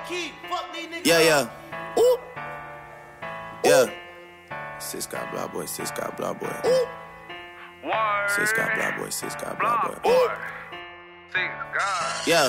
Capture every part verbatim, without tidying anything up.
Yeah, yeah. Ooh. Yeah. Six got blah boy, six got blah boy. Ooh. Six got blah boy, six got blah boy. Ooh. Yeah.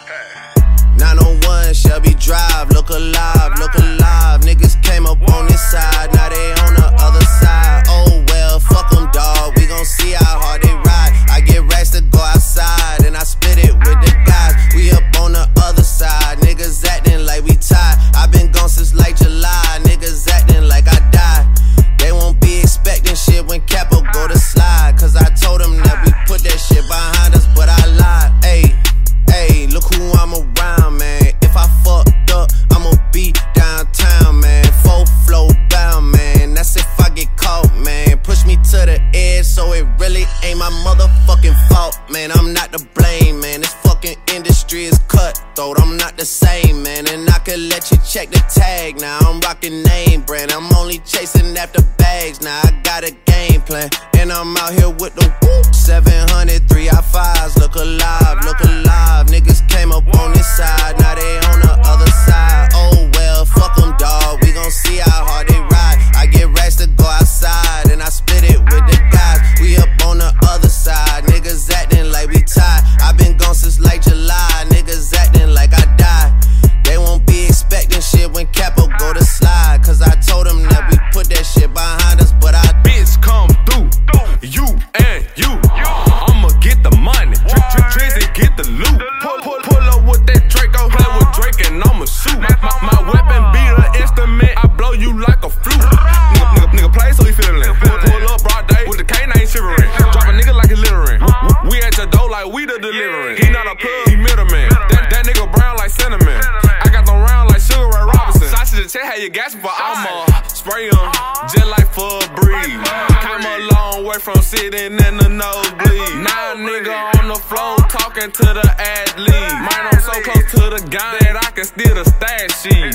nine oh one Shelby Drive, look alive, look alive. Niggas came up on this side, now they on the other side. Oh well, fuck them, dawg. We gon' see how hard they ride. I get racks to go outside, and I split it with the guys. We up on the other side, niggas acting like we tied. I been gone since like July, niggas acting like I died. They won't be expecting shit when Capo go to slide, cause I told them that we put that shit behind us, but I lied. Ayy, ayy, look who I'm around, man. If I fucked up, I'ma be downtown, man. Full flow bound, man. That's if I get caught, man. Push me to the edge, so it really ain't my motherfucking fault, man. I'm not to blame, man. This fucking industry is cutthroat. I'm not the same, man. And I could let you check the tag now. I'm rocking name brand. I'm only chasing after bags now. I got a game plan, and I'm out here with the whoop. seven hundred, three I fives. Look alive, look alive. Niggas came up on this side, now they on the other side. Oh well, fuck them, dawg. We gon' see how hard they ride. I get racks to go outside, and I split it with the guys. We up on the other side, niggas acting like we tied. I been gone since like July, niggas acting like I died. They won't be expecting shit when Capo go to slide, cause I told them that we put that shit behind us, but I bitch come through, you and you. I'ma get the money, Drizzy get the loot. Pull, pull, pull up with that Draco, play with Drake and I'ma shoot. My, my weapon be an instrument, I blow you like a flute. Nigga, nigga, nigga play so he feelin'. Pull, pull up broad day with the K nine shivering. Drop a nigga like he littering. We at your door like we the delivering. He not a plug, he middleman. That, that nigga brown like cinnamon. I got them round like Sugar Ray Robinson. Sausage and check how you gas, but I'ma spray em just like for a breeze. Came a long way from sitting in the nosebleed. Now a nigga on the floor talking to the athlete. Man, I'm so close to the gun that I can steal the stash sheets.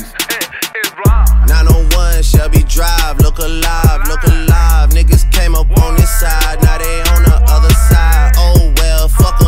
nine oh one Shelby Drive, look alive, look alive. Niggas came up on this side, now they on the other side. Oh well, fuck 'em.